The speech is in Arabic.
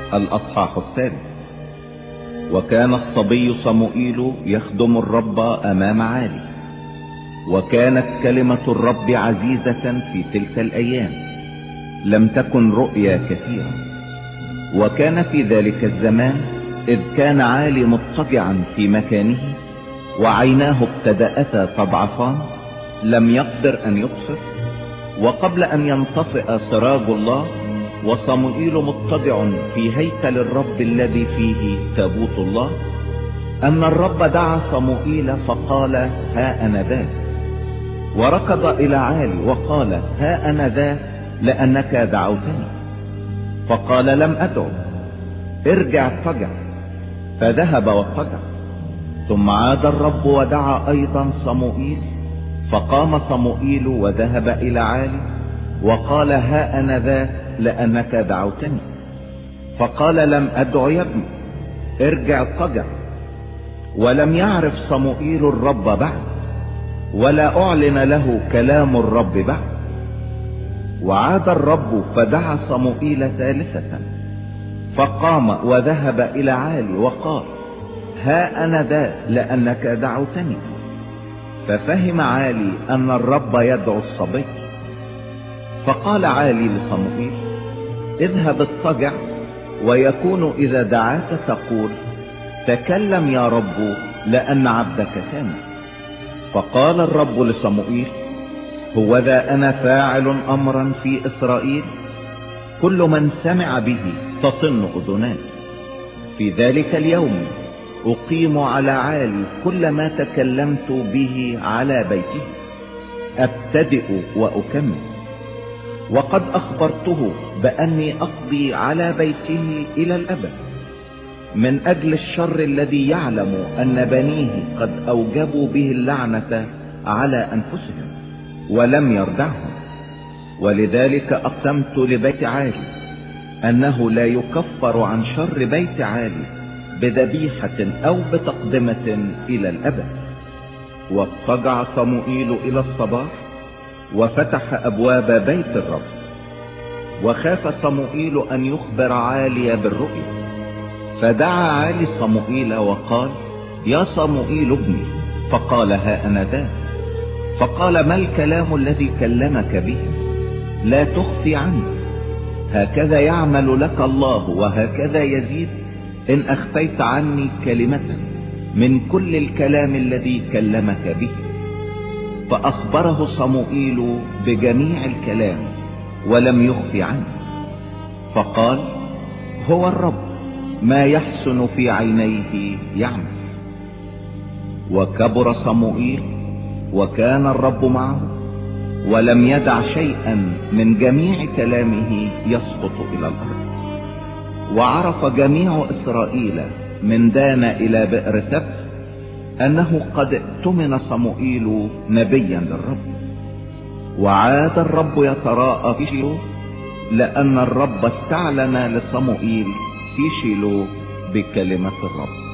الأصحاح 3. وكان الصبي صموئيل يخدم الرب أمام عالي، وكانت كلمة الرب عزيزة في تلك الأيام، لم تكن رؤيا كثيرة. وكان في ذلك الزمان إذ كان عالي مضطجعا في مكانه، وعيناه ابتدأتا تضعفان، لم يقدر أن يبصر. وقبل أن ينطفئ سراج الله وصموئيل مضطجع في هيكل الرب الذي فيه تابوت الله، أن الرب دعا صموئيل فقال: ها أنا ذا. وركض إلى عالي وقال: ها أنا ذا، لأنك دعوتني. فقال: لم أدعو، ارجع اضطجع. فذهب واضطجع. ثم عاد الرب ودعا أيضا صموئيل، فقام صموئيل وذهب إلى عالي وقال: ها أنا ذا، لأنك دعوتني. فقال: لم أدع يا ابني، ارجع اضطجع. ولم يعرف صموئيل الرب بعد، ولا أعلن له كلام الرب بعد. وعاد الرب فدعا صموئيل ثالثة، فقام وذهب إلى عالي وقال: ها أنا ذا، لأنك دعوتني. ففهم عالي أن الرب يدعو الصبي. فقال عالي لصموئيل: اذهب اضطجع، ويكون إذا دعاك تقول: تكلم يا رب، لأن عبدك سامع. فقال الرب لصموئيل: هوذا أنا فاعل أمرا في إسرائيل، كل من سمع به تطن أذناه. في ذلك اليوم أقيم على عالي كل ما تكلمت به على بيته، أبتدئ وأكمل. وقد أخبرته بأني أقضي على بيته إلى الأبد، من أجل الشر الذي يعلم أن بنيه قد أوجبوا به اللعنة على أنفسهم ولم يردعهم. ولذلك أقسمت لبيت عالي أنه لا يكفر عن شر بيت عالي بذبيحة أو بتقدمة إلى الأبد. واضطجع صموئيل إلى الصباح وفتح أبواب بيت الرب. وخاف صموئيل أن يخبر عالي بالرؤيا، فدعا عالي صموئيل وقال: يا صموئيل ابني. فقال: ها أنا ذا. فقال: ما الكلام الذي كلمك به؟ لا تخفي عني، هكذا يعمل لك الله وهكذا يزيد إن أخفيت عني كلمة من كل الكلام الذي كلمك به. فأخبره صموئيل بجميع الكلام ولم يخفي عنه. فقال: هو الرب، ما يحسن في عينيه يعمل. وكبر صموئيل، وكان الرب معه، ولم يدع شيئا من جميع كلامه يسقط إلى الأرض. وعرف جميع إسرائيل من دان إلى بئر سبت أنه قد اؤتمن صموئيل نبيا للرب. وعاد الرب يتراءى في شيلو، لأن الرب استعلن لصموئيل في شيلو بكلمة الرب.